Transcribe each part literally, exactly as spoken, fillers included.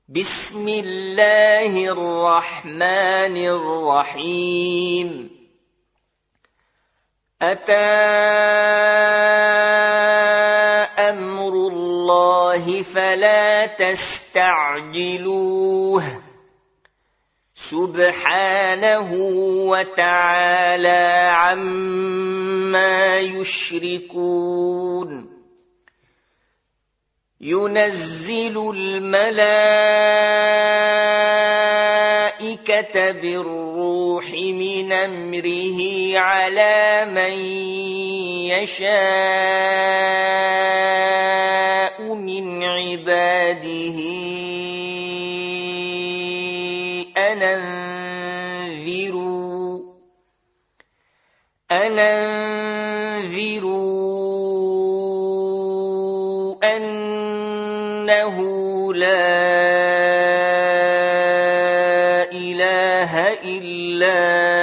بسم الله الرحمن الرحيم أتى أمر الله فلا تستعجلوه سبحانه وتعالى عما يشركون ينزل الملائكة بالروح من أمره على من يشاء من عباده أن أنذروا أن أنذروا أنه لا إله إلا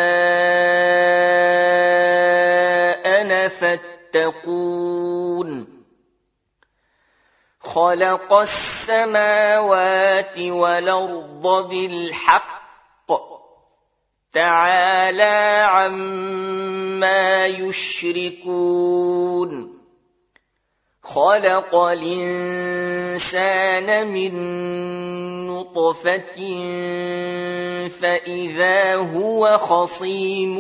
أنا فاتقون خلق السماوات والأرض بالحق تعالى عما يشركون خلق الإنسان من نطفة فإذا هو خصيم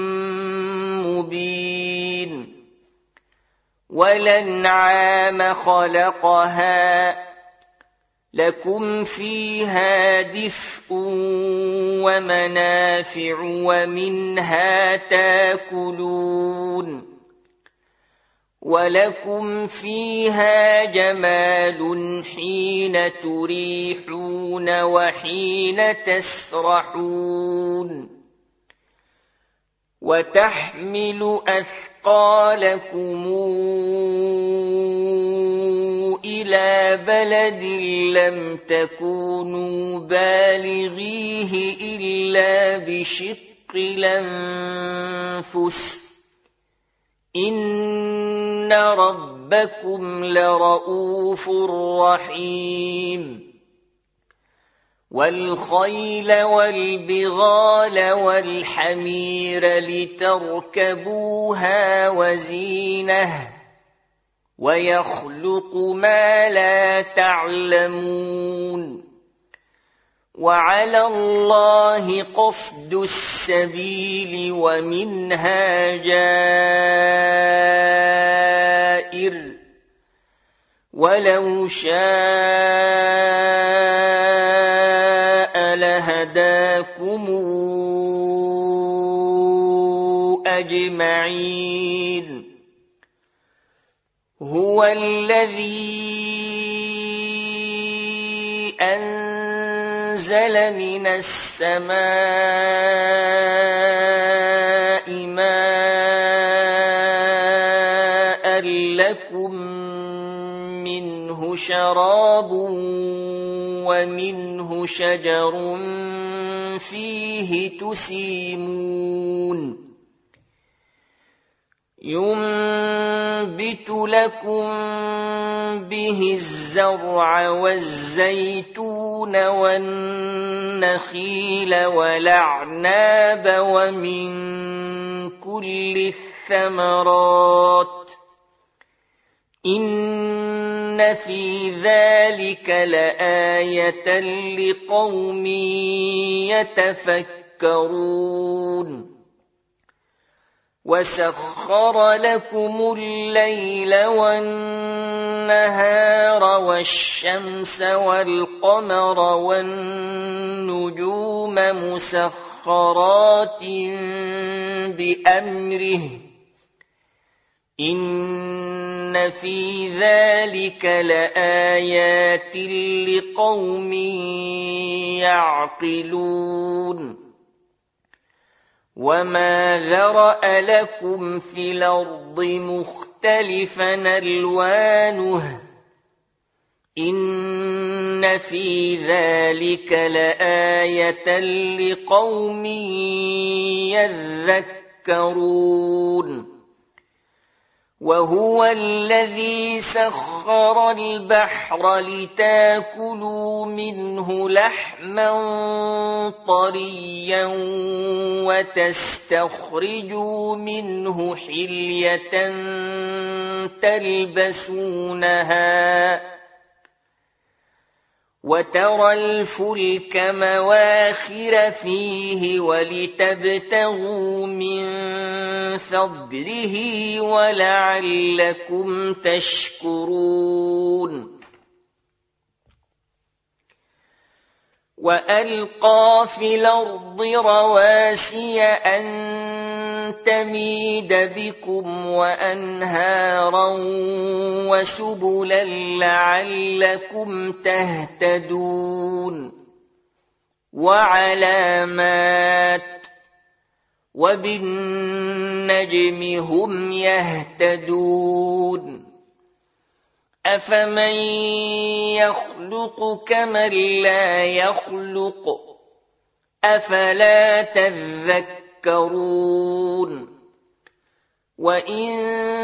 مبين والأنعام خلقها لكم فيها دفء ومنافع ومنها تاكلون ولكم فيها جمال حين تريحون وحين تسرحون وتحمل أثقالكم إلى بلد لم تكونوا بالغيه إلا بشق الأنفس إن ربكم لرؤوف رحيم والخيل والبغال والحمير لتركبوها وزينة ويخلق ما لا تعلمون وعلى الله قصد السبيل ومنها جائر ولو شاء لهداكم أجمعين هو الذي أنزل من السماء ماء لكم منه شراب ومنه شجر فيه تسيمون ينبت لكم به الزرع والزيتون والنخيل والأعناب ومن كل الثمرات إن في ذلك لآية لقوم يتفكرون وسخر لكم الليل والنهار والشمس والقمر والنجوم مسخرات بأمره إن في ذلك لآيات لقوم يعقلون وما ذرأ لكم في الأرض مختلفا ألوانه إن في ذلك لآية لقوم يذكرون وهو الذي سخر وسخر البحر لتاكلوا منه لحما طريا وتستخرجوا منه حلية تلبسونها وترى الفلك مواخر فيه ولتبتغوا من فضله ولعلكم تشكرون وألقى في الأرض رواسي أن تميد بكم وأنهارا وسبلا لعلكم تهتدون وعلامات وبالنجم هم يهتدون أفمن يخلق كمن لا يخلق أفلا تذكرون وإن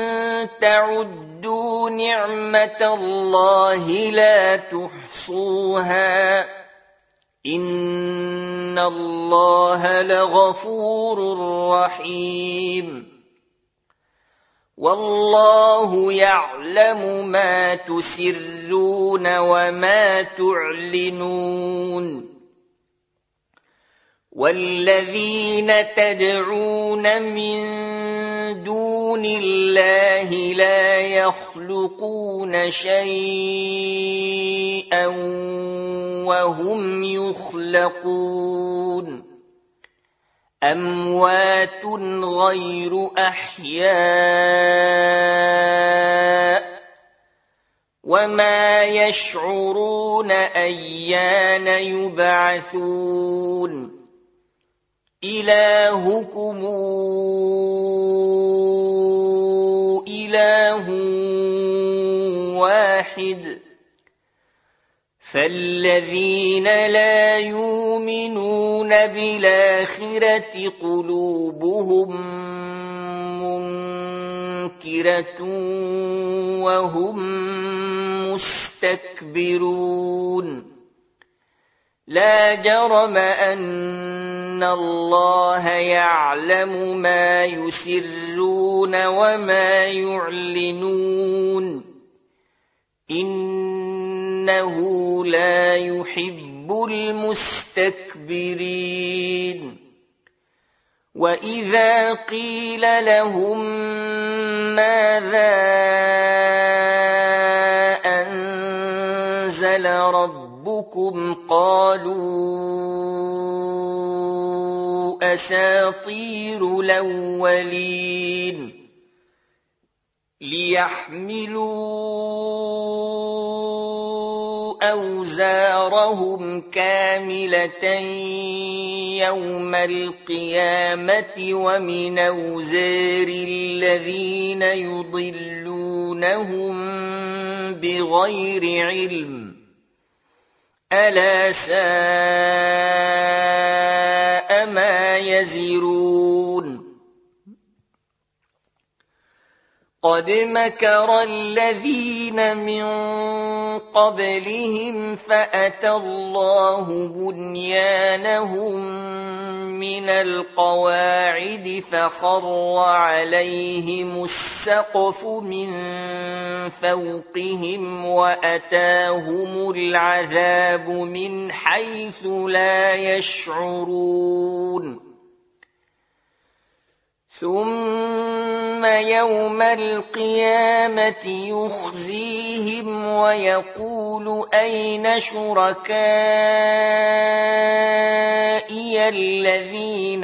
تعدوا نعمة الله لا تحصوها إن الله لغفور رحيم والله يعلم ما تسرون وما تعلنون والذين تدعون من دون الله لا يخلقون شيئا وهم يخلقون أموات غير أحياء وما يشعرون أيان يبعثون إلهكم إله واحد فالذين لا يؤمنون بالآخرة قلوبهم منكرة وهم مستكبرون لا جرم أن الله يعلم ما يسرون وما يعلنون إنه لا يحب المستكبرين وإذا قيل لهم ماذا أنزل ربكم قالوا أساطير الأولين ليحملوا أوزارهم كاملة يوم القيامة ومن أوزار الذين يضلونهم بغير علم ألا ساء ما يزرون قد مكر الذين من قبلهم فأتى الله بنيانهم من القواعد فخر عليهم السقف من فوقهم وأتاهم العذاب من حيث لا يشعرون ثم يوم القيامة يخزيهم ويقول أين شركائي الذين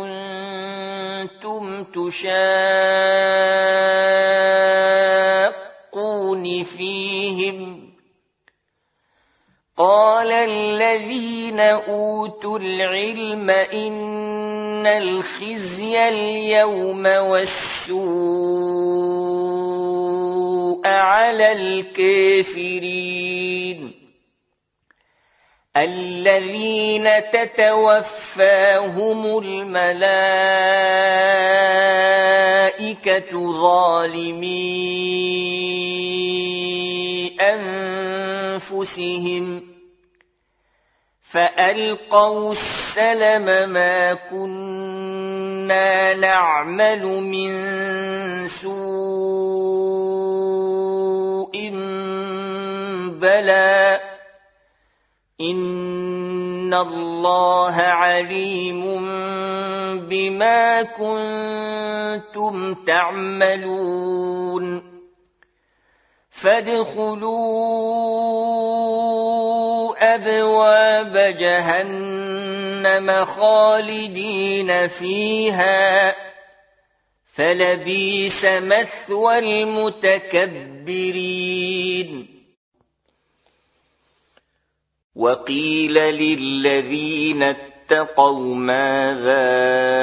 كنتم تشاقون فيهم قال الذين أوتوا العلم إن الخزي اليوم والسوء على الكافرين الذين تتوفاهم الملائكة ظالمي بأنفسهم فألقوا السلم ما كنا نعمل من سوء بلى إن الله عليم بما كنتم تعملون فادخلوا أبواب جهنم خالدين فيها فلبئس مثوى المتكبرين وقيل للذين اتقوا ماذا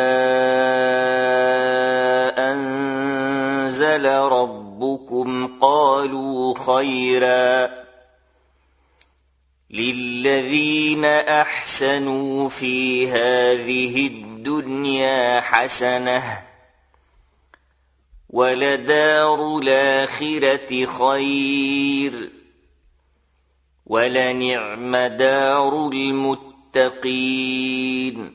أنزل ربكم قالوا خيرا للذين أحسنوا في هذه الدنيا حسنة ولدار الآخرة خير ولنعم دار المتقين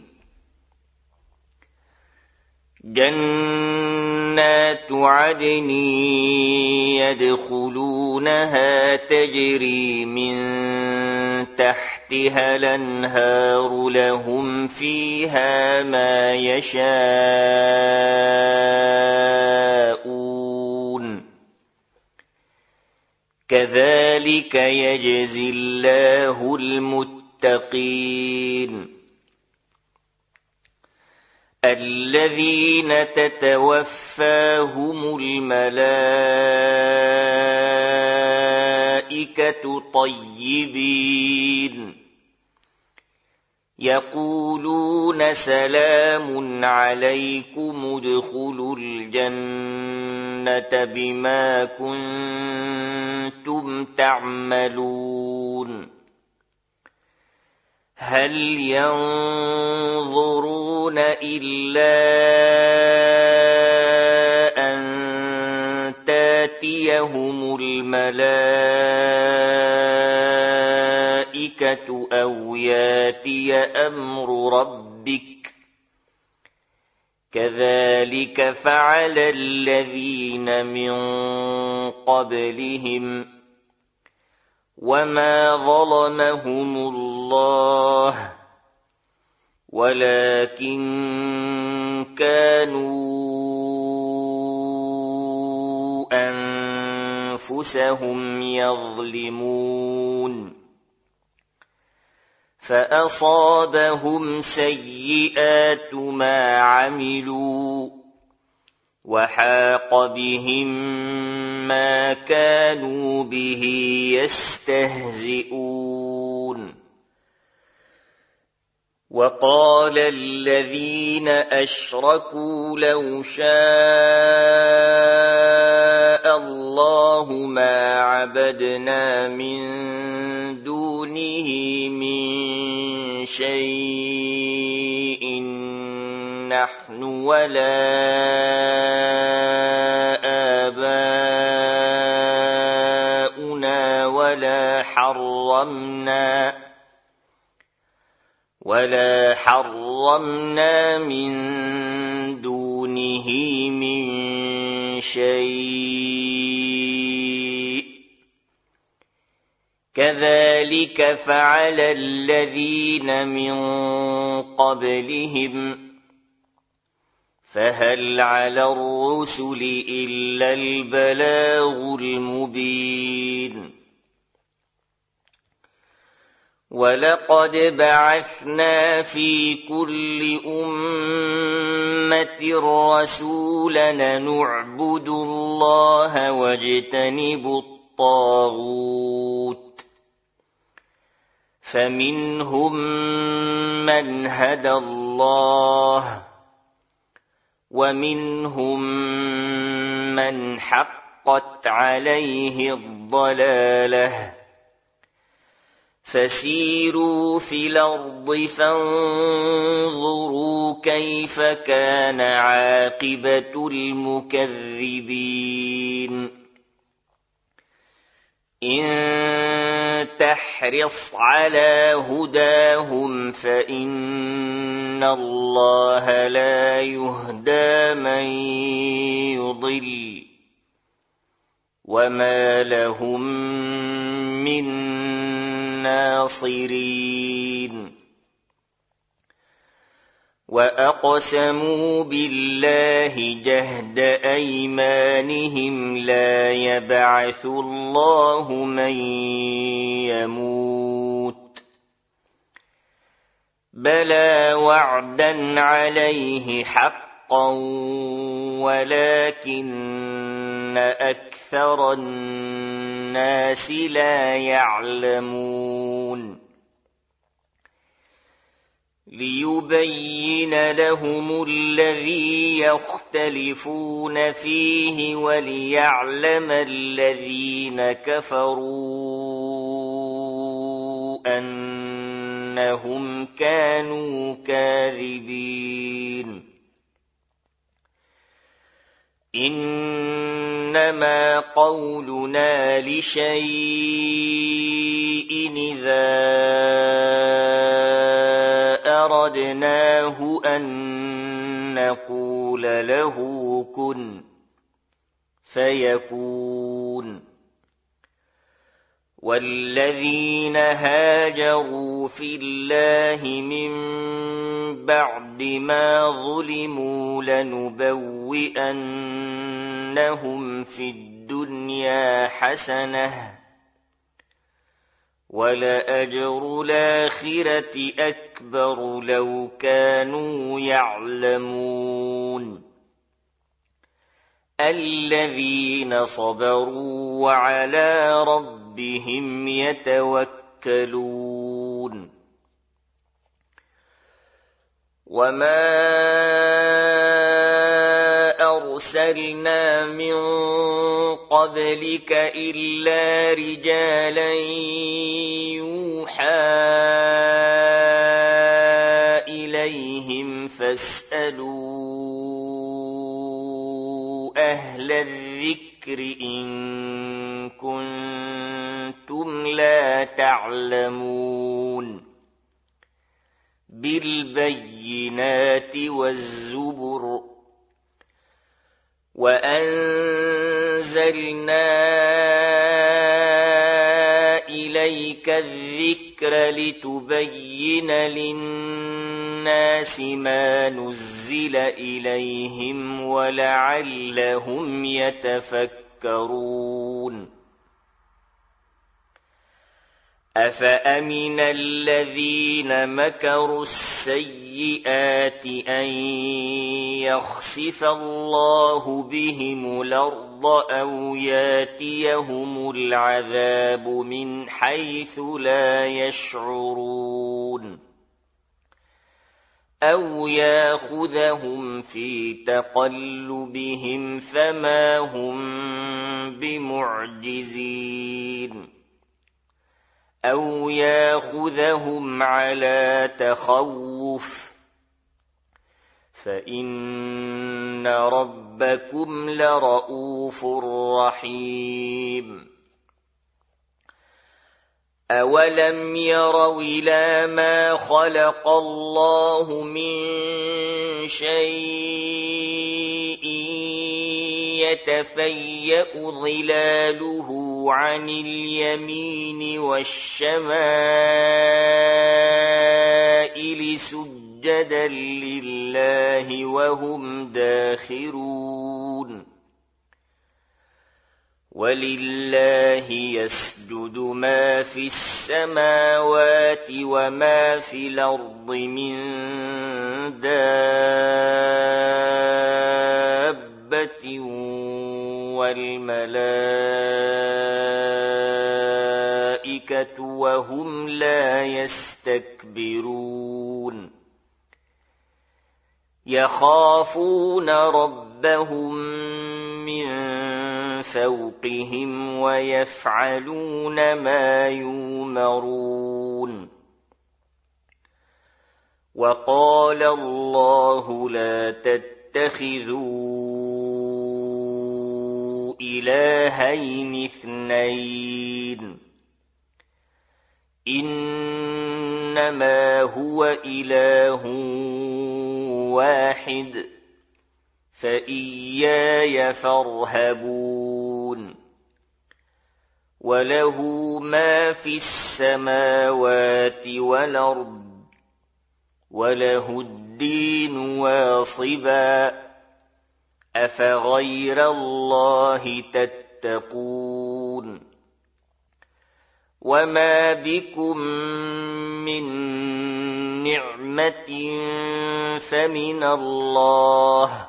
جنات عدن يدخلونها تجري من تحتها الأنهار لهم فيها ما يشاءون كذلك يجزي الله المتقين الذين تتوفاهم الملائكة طيبين يقولون سلام عليكم ادخلوا الجنة بما كنتم تعملون هل ينظرون إلا أن تأتيهم الملائكة أو يأتي أمر ربك كذلك فعل الذين من قبلهم وما ظلمهم الله ولكن كانوا أنفسهم يظلمون فأصابهم سيئات ما عملوا وحاق بهم ما كانوا به يستهزئون وقال الذين أشركوا لو شاء الله ما عبدنا من دونه من شيء نحن ولا آباؤنا ولا حرمنا ولا حرمنا من دونه من شيء كذلك فعل الذين من قبلهم فهل على الرسل إلا البلاغ المبين ولقد بعثنا في كل أمة رسولا نعبد الله واجتنب الطاغوت فمنهم من هدى الله ومنهم من حقت عليه الضلالة فسيروا في الأرض فانظروا كيف كان عاقبة المكذبين إن تحرص على هداهم فإن الله لا يهدى من يضل وما لهم من ناصرين وأقسموا بالله جهد أيمانهم لا يبعث الله من يموت بلى وعدا عليه حقا ولكن أكثر الناس لا يعلمون ليبين لهم الذي يختلفون فيه وليعلم الذين كفروا أنهم كانوا كاذبين إنما قولنا لشيء إذا أردناه أن نقول له كن فيكون والذين هاجروا في الله من بعد ما ظلموا لنبوئنهم في الدنيا حسنة ولأجر الآخرة أكبر لو كانوا يعلمون الذين صبروا وعلى ربهم يتوكلون وما أرسلنا من قبلك إلا رجالا يوحى إليهم فاسألوا أهل الذكر إن كنتم لا تعلمون بالبينات والزبر وأنزلنا إليك الذكر لتبين للناس ما نزل إليهم ولعلهم يتفكرون أفأمن الذين مكروا السيئات أن يخسف الله بهم الأرض أو ياتيهم العذاب من حيث لا يشعرون أو ياخذهم في تقلبهم فما هم بمعجزين أو ياخذهم على تخوف فإن ربكم لرؤوف رحيم أولم يروا إلى ما خلق الله من شيء يتفيأ ظلاله عن اليمين والشمائل سجدا لله وهم داخرون ولله يسجد ما في السماوات وما في الأرض من دابة والملائكة وهم لا يستكبرون يخافون ربهم من فوقهم ويفعلون ما يؤمرون وقال الله لا تتخذوا إلهين اثنين إنما هو إله واحد فإياي فارهبون وله ما في السماوات والأرض وله الدين واصبا أفغير الله تتقون وما بكم من نعمة فمن الله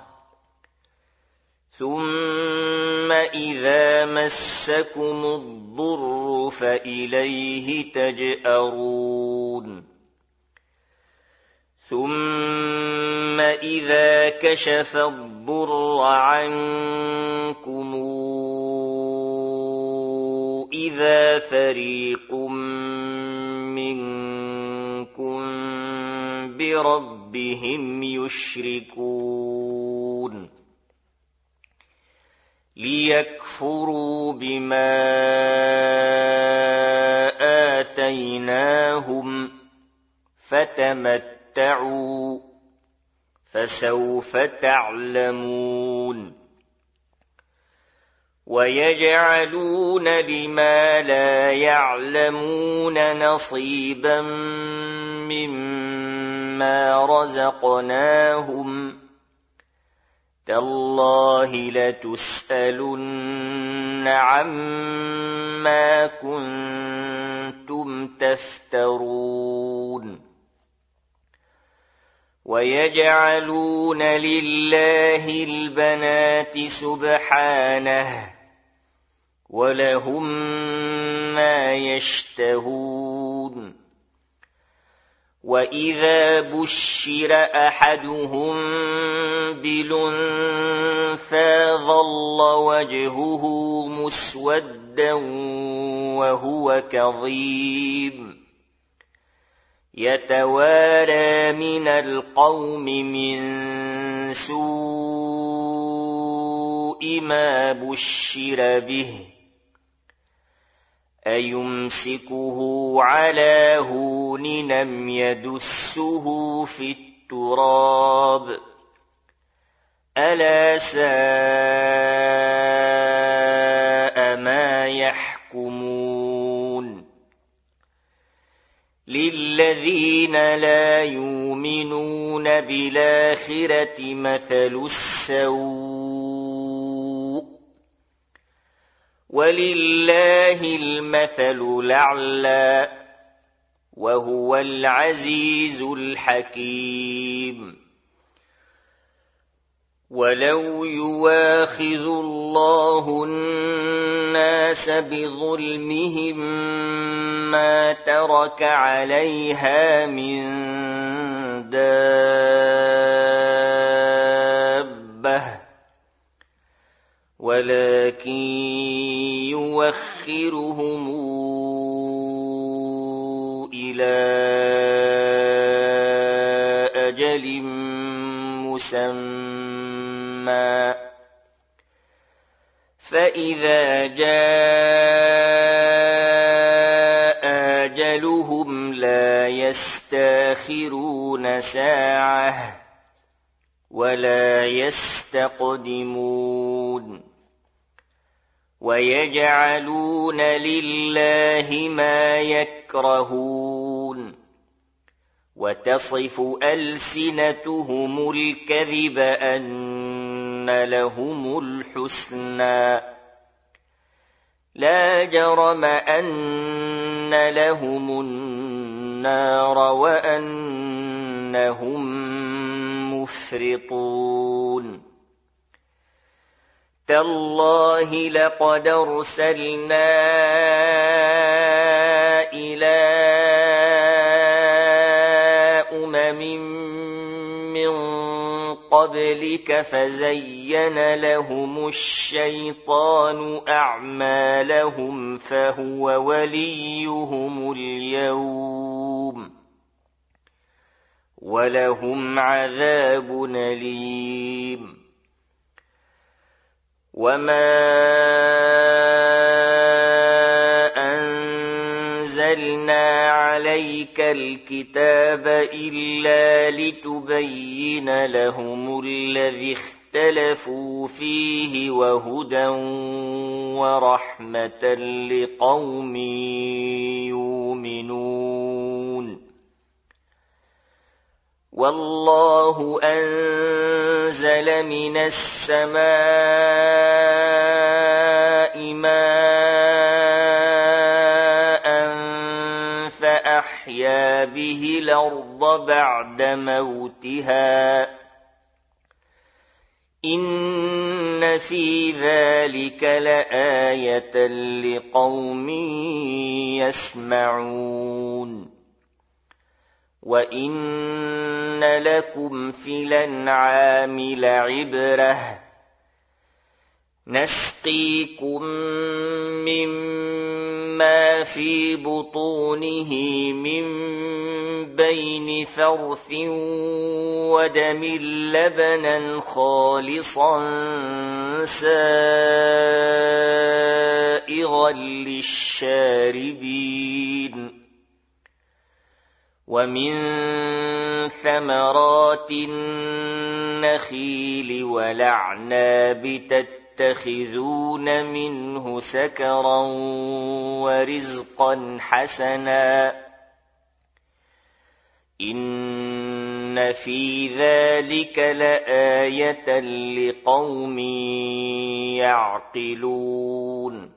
ثم إذا مسكم الضر فإليه تجأرون ثم إذا كشف الضر عنكم إذا فريق منكم بربهم يشركون ليكفروا بما آتيناهم فتمتعوا فسوف تعلمون ويجعلون لما لا يعلمون نصيبا مما رزقناهم تالله لتسألن عما كنتم تفترون ويجعلون لله البنات سبحانه ولهم ما يشتهون وإذا بشر أحدهم بالأنثى ظل وجهه مسودا وهو كظيم يتوارى من القوم من سوء ما بشر به أيمسكه على هون أم يدسه في التراب ألا ساء ما يحكمون للذين لا يؤمنون بالآخرة مثل السوء ولله المثل الأعلى وهو العزيز الحكيم ولو يواخذ الله الناس بظلمهم ما ترك عليها من دابة ولكن يوخرهم إلى أجل مسمى فإذا جاء أجلهم لا يستأخرون ساعة ولا يستقدمون ويجعلون لله ما يكرهون وتصف ألسنتهم الكذب أن لهم الحسنى لا جرم أن لهم النار وأنهم مفرطون تالله لقد أرسلنا إلى أمم من قبلك فزين لهم الشيطان أعمالهم فهو وليهم اليوم ولهم عذاب أليم وما أنزلنا عليك الكتاب إلا لتبين لهم الذي اختلفوا فيه وهدى ورحمة لقوم يؤمنون والله أنزل من السماء ماء فأحيا به الأرض بعد موتها إن في ذلك لآية لقوم يسمعون وإن لكم في الأنعام لعبرة نسقيكم مما في بطونه من بين فرث ودم لبنا خالصا سائغا للشاربين ومن ثمرات النخيل والأعناب تتخذون منه سكرا ورزقا حسنا إن في ذلك لآية لقوم يعقلون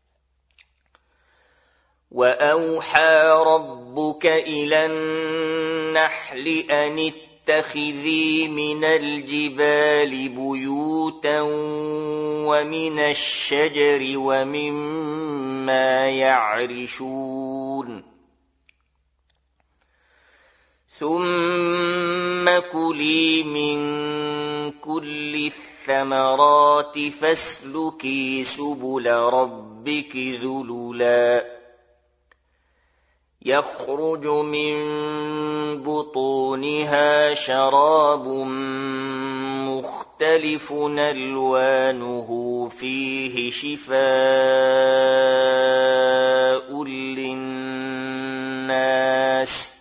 وأوحى ربك إلى النحل أن اتخذي من الجبال بيوتا ومن الشجر ومما يعرشون ثم كلي من كل الثمرات فاسلكي سبل ربك ذللا يخرج من بطونها شراب مختلف ألوانه فيه شفاء للناس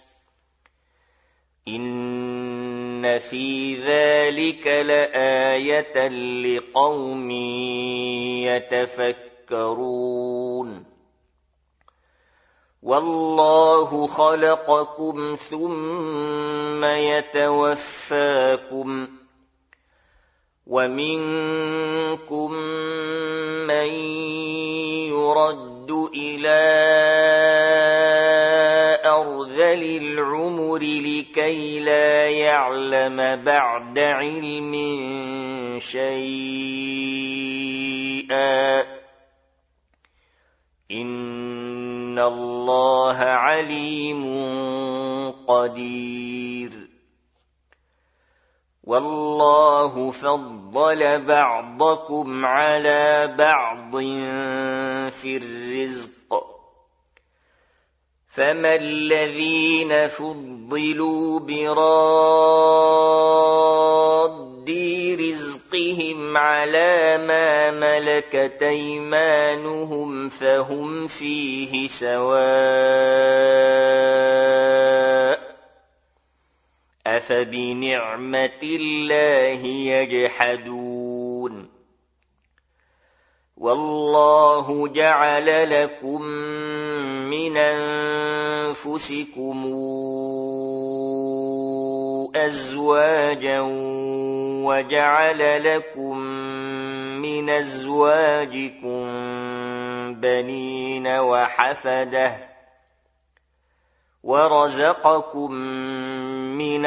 إن في ذلك لآية لقوم يتفكرون والله خلقكم ثم يتوفاكم ومنكم من يرد إلى أرذل العمر لكي لا يعلم بعد علم شيئا إن الله عليم قدير والله فضل بعضكم على بعض في الرزق فما الذين فضلوا براد رزقهم على ما ملكت أيمانهم فهم فيه سواء أفبنعمة الله يجحدون والله جعل لكم من أنفسكم أزواجا وجعل لكم من أزواجكم بنين وحفدة ورزقكم من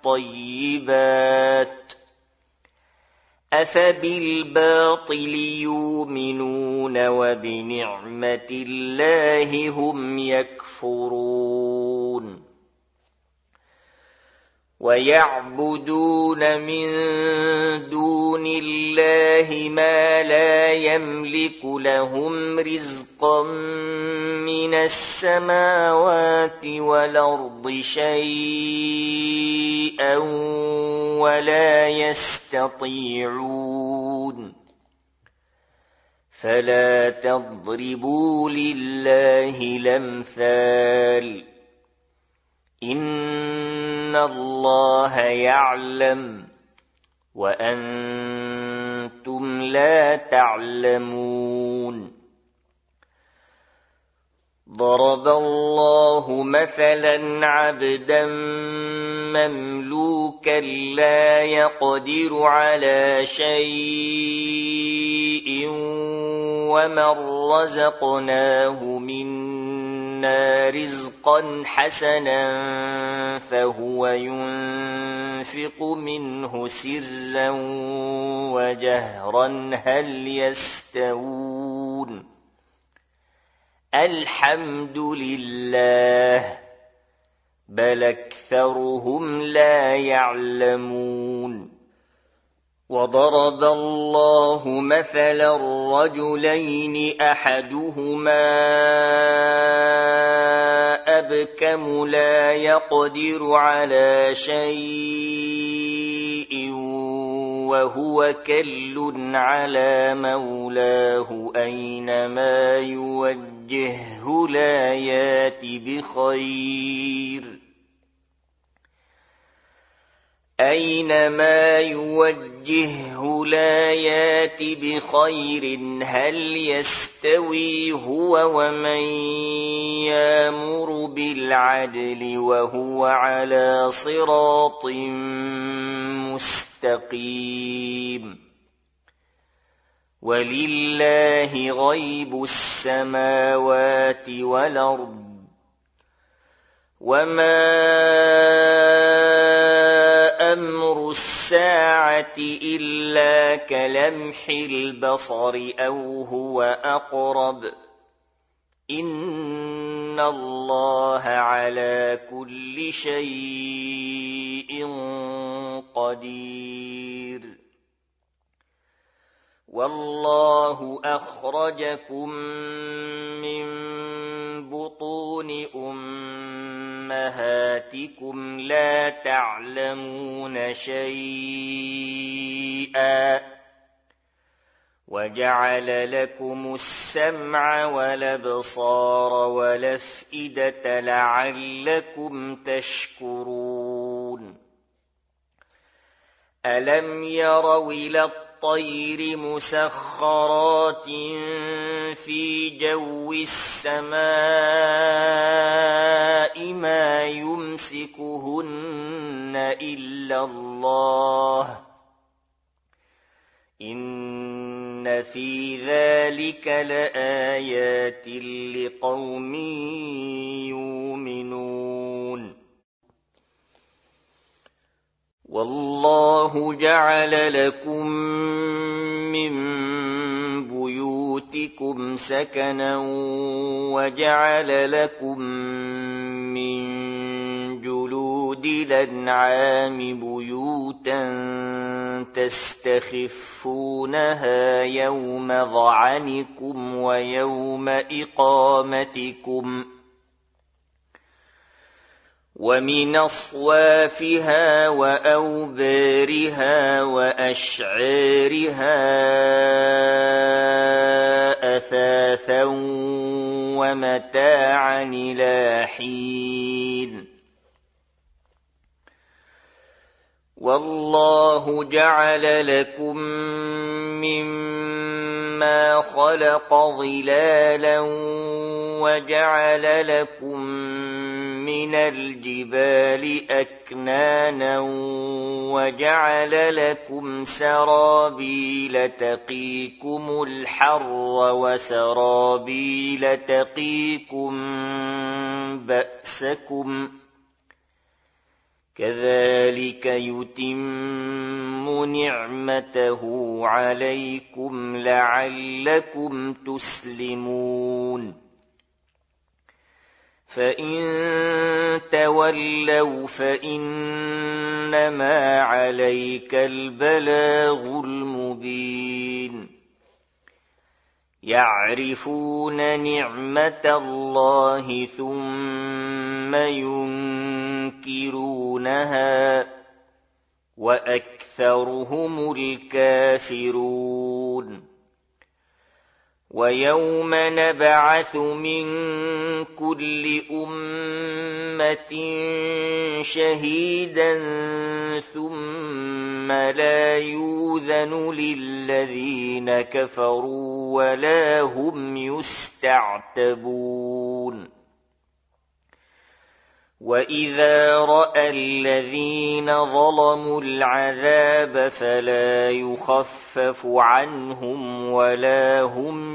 الطيبات أفبالباطل يؤمنون وبنعمة الله هم يكفرون ويعبدون من دون الله ما لا يملك لهم رزقا من السماوات والأرض شيئا ولا يستطيعون فلا تضربوا لله الأمثال إن الله يعلم وأنتم لا تعلمون ضرب الله مثلا عبدا مملوكا لا يقدر على شيء ومن رزقناه منا رزقا حسنا فهو ينفق منه سرا وجهرا هل يستوون الحمد لله بل أكثرهم لا يعلمون وضرب الله مثلا رجلين أحدهما أبكم لا يقدر على شيء وهو كل على مولاه أينما يوجهه لا يات بخير أينما يوجهه لا يات بخير هل يستوي هو ومن يأمر بالعدل وهو على صراط مستقيم ولله غيب السماوات والأرض وما أمر الساعة إلا كلمح البصر أو هو أقرب إن الله على كل شيء قدير والله أخرجكم من بطون أمهاتكم لا تعلمون شيئا وجعل لكم السمع والأبصار والأفئدة لعلكم تشكرون ألم يروا إلى الطير مسخرات في جو السماء ما يمسكهن إلا الله إن في ذلك لآيات لقوم يؤمنون والله جعل لكم من بيوتكم سكنا وجعل لكم من جلود الأنعام بيوتا تستخفونها يوم ظعنكم ويوم إقامتكم ومن أصوافها وأوبارها وأشعارها أثاثا ومتاعا إلى حين والله جعل لكم مما خلق ظلالا وجعل لكم من الجبال أكنانا وجعل لكم سرابيل تقيكم الحر وسرابيل تقيكم بأسكم كذلك يتم نعمته عليكم لعلكم تسلمون فإن تولوا فإنما عليك البلاغ المبين يعرفون نعمة الله ثم ينكرونها وأكثرهم الكافرون ويوم نبعث من كل أمة شهيدا ثم لا يؤذن للذين كفروا ولا هم يستعتبون وإذا رأى الذين ظلموا العذاب فلا يخفف عنهم ولا هم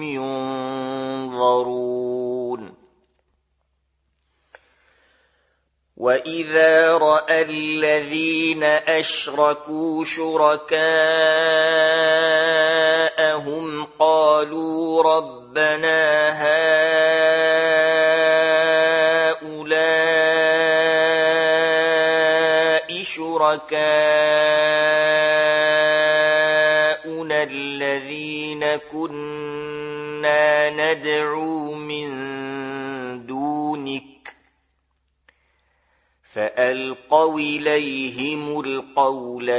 ينظرون وإذا رأى الذين أشركوا شركاءهم قالوا ربنا هؤلاء شركاؤنا الذين كنا ندعو من دونك فألقوا إليهم القول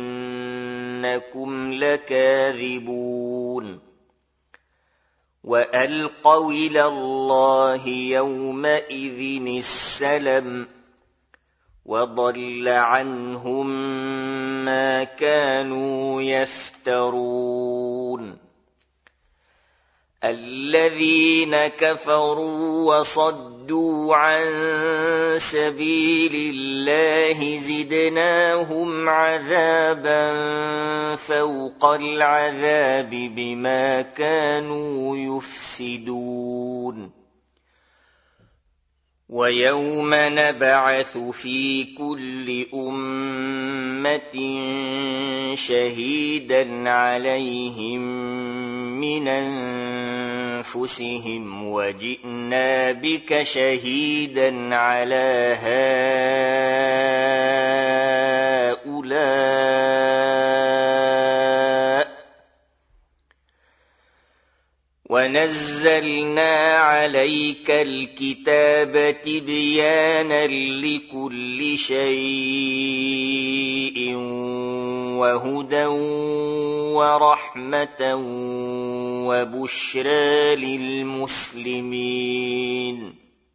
إنكم لكاذبون وألقوا إلى الله يومئذ السلم وضل عنهم ما كانوا يفترون الذين كفروا وصدوا عن سبيل الله زدناهم عذابا فوق العذاب بما كانوا يفسدون ويوم نبعث في كل أمة شهيدا عليهم من أنفسهم وجئنا بك شهيدا على هؤلاء ونزلنا عليك الكتاب تبيانا لكل شيء وهدى ورحمة وبشرى للمسلمين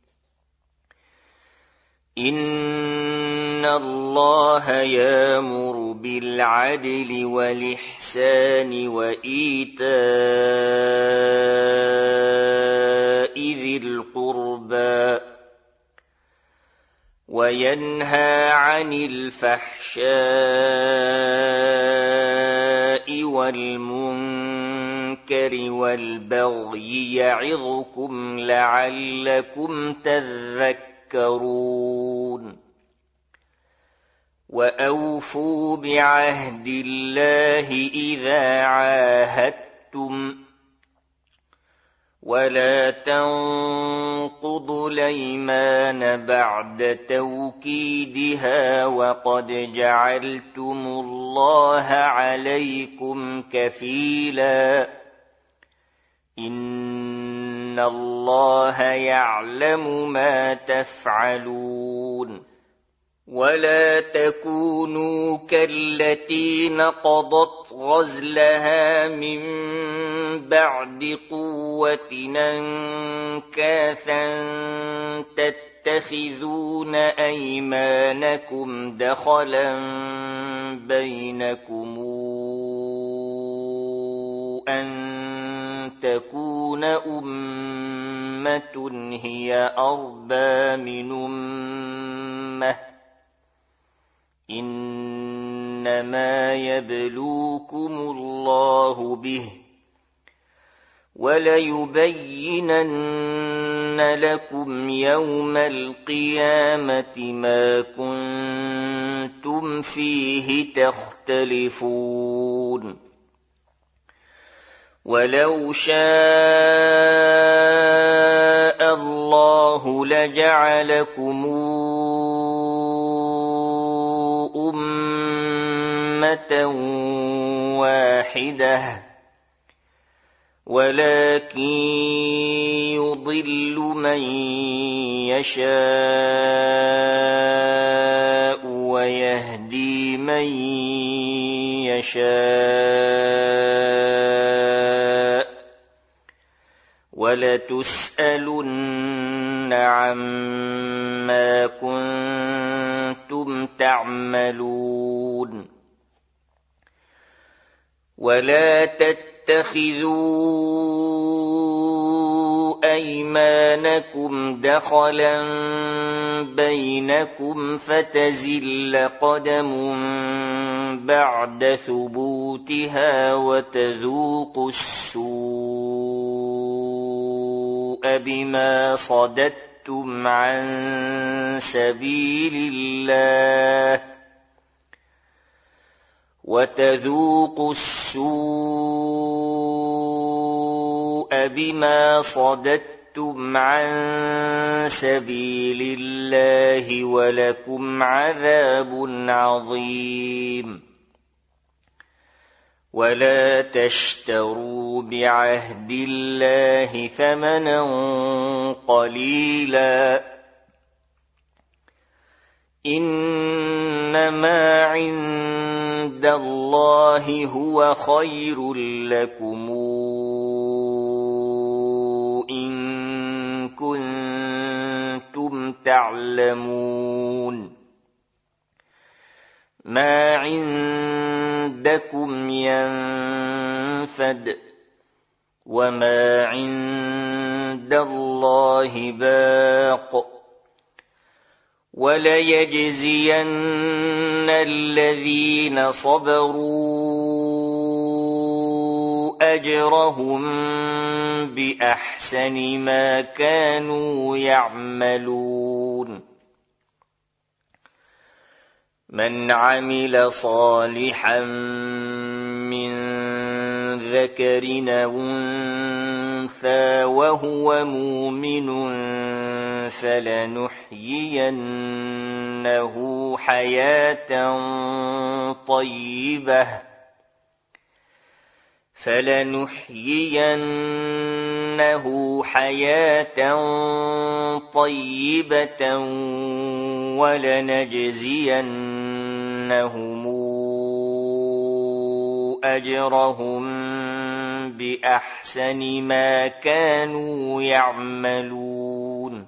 إن الله يأمر بالعدل والإحسان وإيتاء ذي القربى وينهى عن الفحشاء والمنكر والبغي يعظكم لعلكم تذكرون وأوفوا بعهد الله إذا عاهدتم ولا تنقضوا الأيمان بعد توكيدها وقد جعلتم الله عليكم كفيلا إن الله يعلم ما تفعلون ولا تكونوا كالتي نقضت غزلها من بعد قوة أنكاثا تتخذون أيمانكم دخلا بينكم أن تكون أمة هي أربى من أمة إنما يبلوكم الله به وليبينن لكم يوم القيامة ما كنتم فيه تختلفون ولو شاء الله لجعلكم أمة واحدة ولكن يضل من يشاء ويهدي من يشاء وَلَتُسْأَلُنَّ عَمَّا كُنتُمْ تَعْمَلُونَ وَلَا تَتَّخِذُوا أَيْمَانَكُمْ دَخَلًا بَيْنَكُمْ فَتَزِلَّ قَدَمٌ بَعْدَ ثُبُوتِهَا وَتَذُوقُوا السُّوءَ بِمَا صَدَدتُّمْ عَن سَبِيلِ اللَّهِ وَتَذُوقُوا السُّوءَ بِمَا صَدَدتُّمْ عَن سَبِيلِ اللَّهِ وَلَكُمْ عَذَابٌ عَظِيمٌ وَلَا تَشْتَرُوا بِعَهْدِ اللَّهِ ثَمَنًا قَلِيلًا إِنَّمَا عِندَ اللَّهِ هُوَ خَيْرٌ لَكُمْ إِن كُنتُمْ تَعْلَمُونَ مَا عِندَكُمْ يَنفَدُ وَمَا عِندَ اللَّهِ بَاقٍ وَلَيَجْزِيَنَّ الَّذِينَ صَبَرُوا أَجْرَهُم بِأَحْسَنِ مَا كَانُوا يَعْمَلُونَ مَنْ عَمِلَ صَالِحًا مِّن ذَكَرٍ أَوْ أُنثَىٰ وَهُوَ مُؤْمِنٌ فَلَنُحْيِيَنَّهُ حَيَاةً طَيِّبَةً فَلَنُحْيِيَنَّهُ حَيَاةً طَيِّبَةً وَلَنَجْزِيَنَّهُمْ أَجْرَهُم بِأَحْسَنِ مَا كَانُوا يَعْمَلُونَ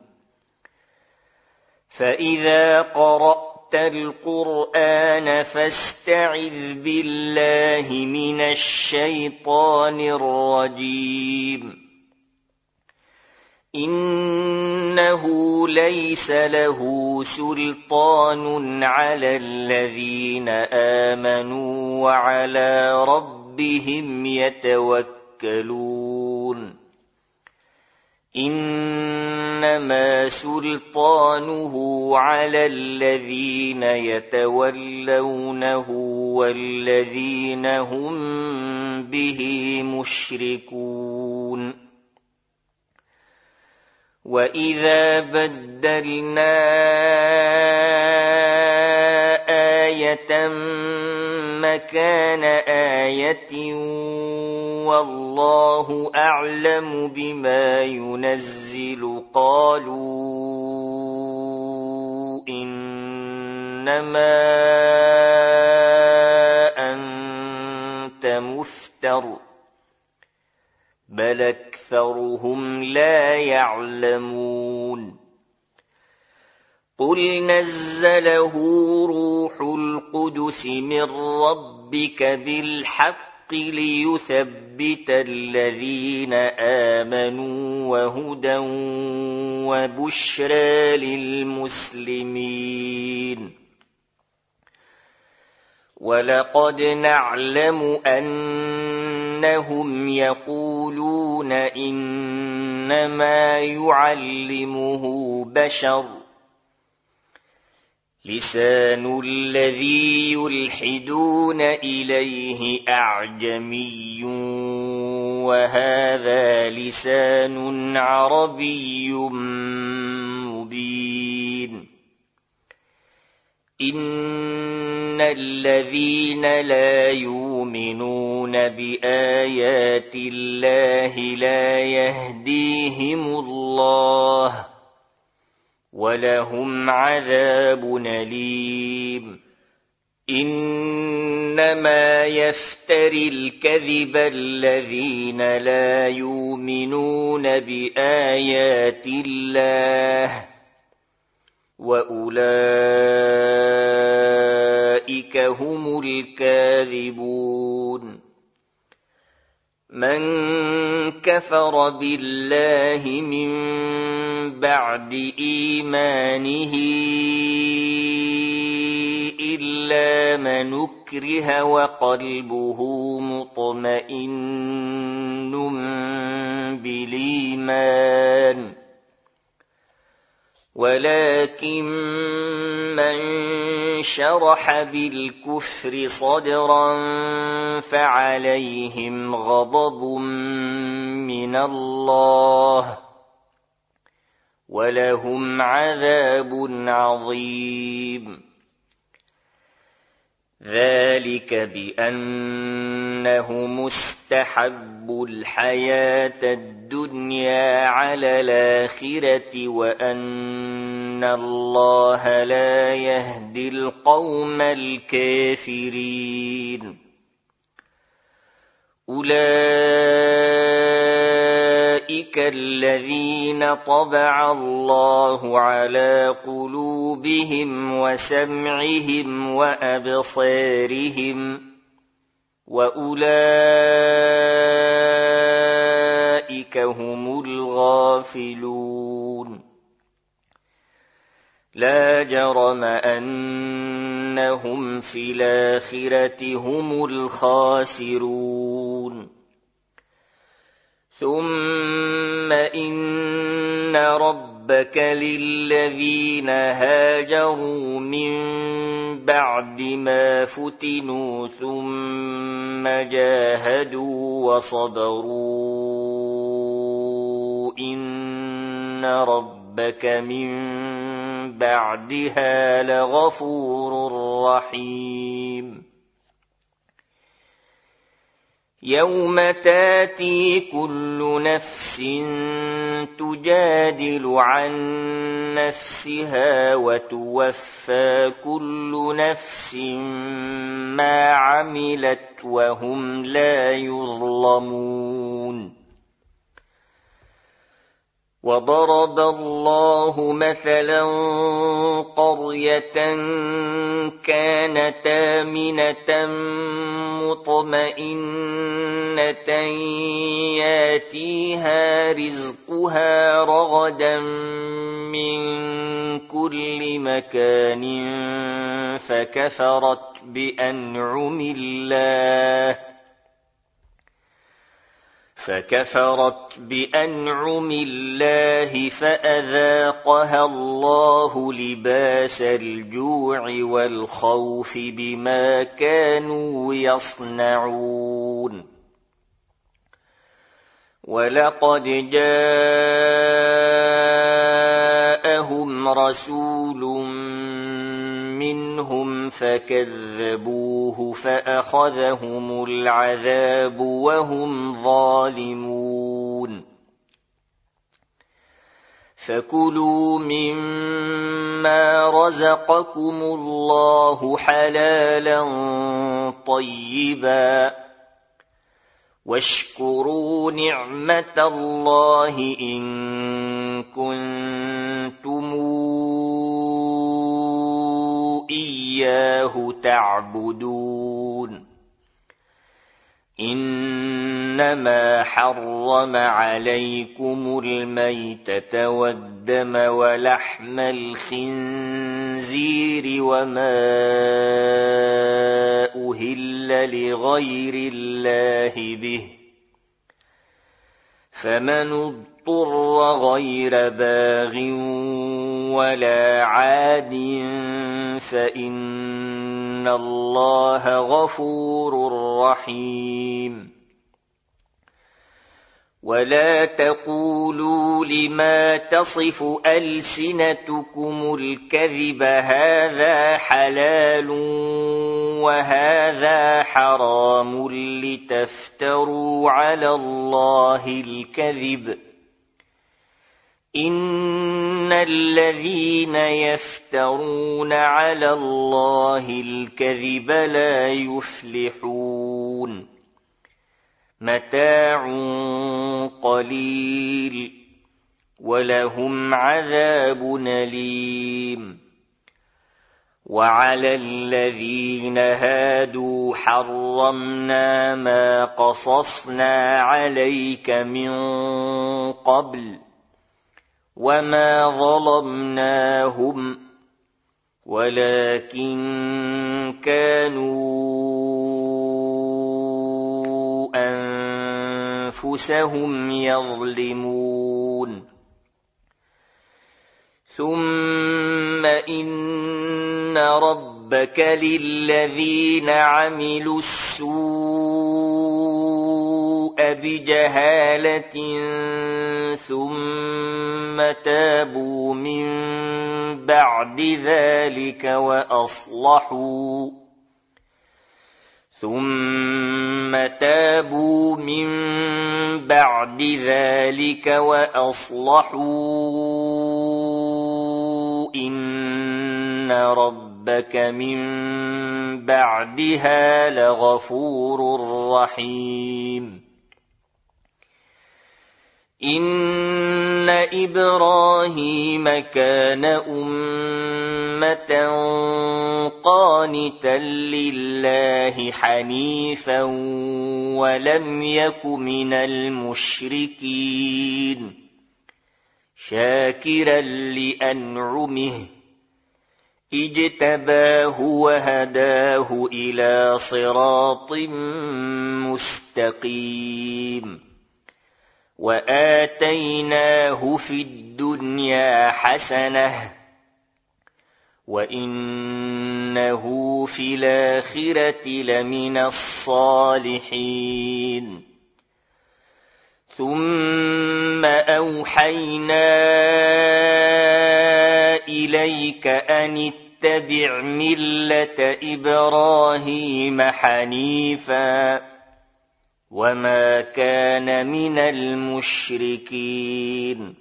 فَإِذَا قَرَأْتَ الْقُرْآنَ فَاسْتَعِذْ بِاللَّهِ مِنَ الشَّيْطَانِ الرَّجِيمِ إِنَّهُ لَيْسَ لَهُ سُلْطَانٌ عَلَى الَّذِينَ آمَنُوا وَعَلَى رَبِّهِمْ يَتَوَكَّلُونَ إِنَّمَا سُلْطَانُهُ عَلَى الَّذِينَ يَتَوَلَّوْنَهُ وَالَّذِينَ هُمْ بِهِ مُشْرِكُونَ وَإِذَا بَدَّلْنَا آيَةً مَكَانَ آيَةٍ وَاللَّهُ أَعْلَمُ بِمَا يُنَزِّلُ قَالُوا إِنَّمَا أَنتَ مُفْتَرٍ بَلْ أَكْثَرُهُمْ لَا يَعْلَمُونَ قُلْ نَزَّلَهُ رُوحُ الْقُدُسِ مِنْ رَبِّكَ بِالْحَقِّ لِيُثَبِّتَ الَّذِينَ آمَنُوا وَهُدًى وَبُشْرَى لِلْمُسْلِمِينَ وَلَقَدْ نَعْلَمُ أَنَّهُمْ يَقُولُونَ إِنَّمَا يُعَلِّمُهُ بَشَرٌ لِسَانُ الَّذِي يُلْحِدُونَ إِلَيْهِ أَعْجَمِيٌّ وَهَذَا لِسَانٌ عَرَبِيٌّ مُبِينٌ إِنَّ الَّذِينَ لَا يُؤْمِنُونَ بِآيَاتِ اللَّهِ لَا يَهْدِيهِمُ اللَّهُ وَلَهُمْ عَذَابٌ أَلِيمٌ إِنَّمَا يَفْتَرِي يفتري الكذب الذين لا يؤمنون بآيات الله وأولئك هم الكاذبون من كفر بالله من بعد إيمانه إلا من أكره وقلبه مطمئن بالإيمان ولكن من شرح بالكفر صدرا فعليهم غضب من الله ولهم عذاب عظيم ذلك بأنهم استحبوا الحياة الدنيا على الآخرة وأن الله لا يهدي القوم الكافرين أولئك الذين طبع الله على قلوبهم وسمعهم وأبصارهم وأولئك هم الغافلون لا جرم أنهم في الآخرة هم الخاسرون ثم إن ربك للذين هاجروا من بعد ما فتنوا ثم جاهدوا وصبروا إن ربك من بعدها لغفور رحيم يوم تاتي كل نفس تجادل عن نفسها وتوفى كل نفس ما عملت وهم لا يظلمون وضرب الله مثلا قرية كانت آمنة مطمئنة ياتيها رزقها رغدا من كل مكان فكفرت بأنعم الله فكفرت بأنعم الله فأذاقها الله لباس الجوع والخوف بما كانوا يصنعون ولقد جاءهم رسول منهم فكذبوه فأخذهم العذاب وهم ظالمون فكلوا مما رزقكم الله حلالا طيبا واشكروا نعمة الله إن كنتم إياه تعبدون إنما حرم عليكم الميتة والدم ولحم الخنزير وما أهل لغير الله به فمن اضطر غير باغ ولا عاد فإن الله غفور رحيم ولا تقولوا لما تصف ألسنتكم الكذب هذا حلال وهذا حرام لتفتروا على الله الكذب إن الذين يفترون على الله الكذب لا يفلحون يتمتعون متاع قليل ولهم عذاب أليم. وعلى الذين هادوا حرمنا ما قصصنا عليك من قبل وما ظلمناهم ولكن كانوا أنفسهم يظلمون. ثم إن ربك للذين عملوا السوء بجهالة ثم تابوا من بعد ذلك وأصلحوا ثم تابوا من بعد ذلك وأصلحوا إن ربك من بعدها لغفور رحيم. إن إبراهيم كان أمة قانتا لله حنيفا ولم يك من المشركين شاكرا لأنعمه اجتباه وهداه إلى صراط مستقيم. وآتيناه في الدنيا حسنة وإنه في الآخرة لمن الصالحين. ثم أوحينا إليك أن اتبع ملة إبراهيم حنيفا وما كان من المشركين.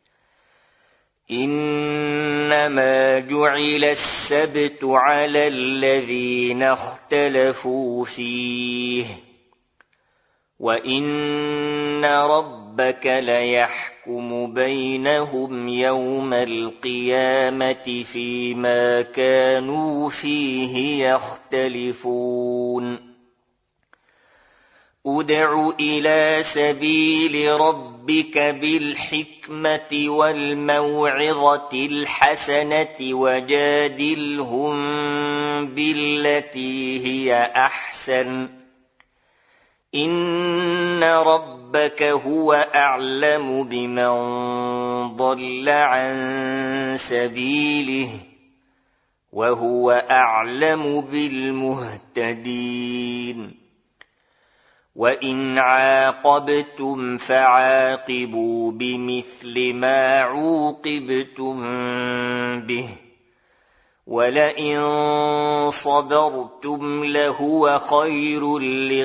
إنما جعل السبت على الذين اختلفوا فيه وإن ربك ليحكم بينهم يوم القيامة فيما كانوا فيه يختلفون. ادع إلى سبيل ربك بالحكمة والموعظة الحسنة وجادلهم بالتي هي أحسن إن ربك هو أعلم بمن ضل عن سبيله وهو أعلم بالمهتدين. وإن عاقبتم فعاقبوا بمثل ما عوقبتم به ولئن صبرتم لهو خير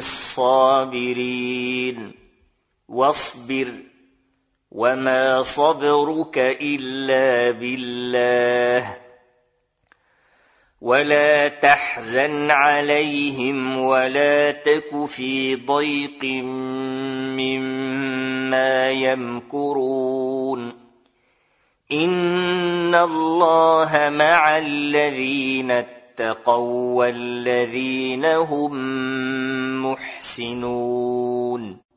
للصابرين. واصبر وما صبرك إلا بالله ولا تحزن عليهم ولا تك في ضيق مما يمكرون. إن الله مع الذين اتقوا والذين هم محسنون.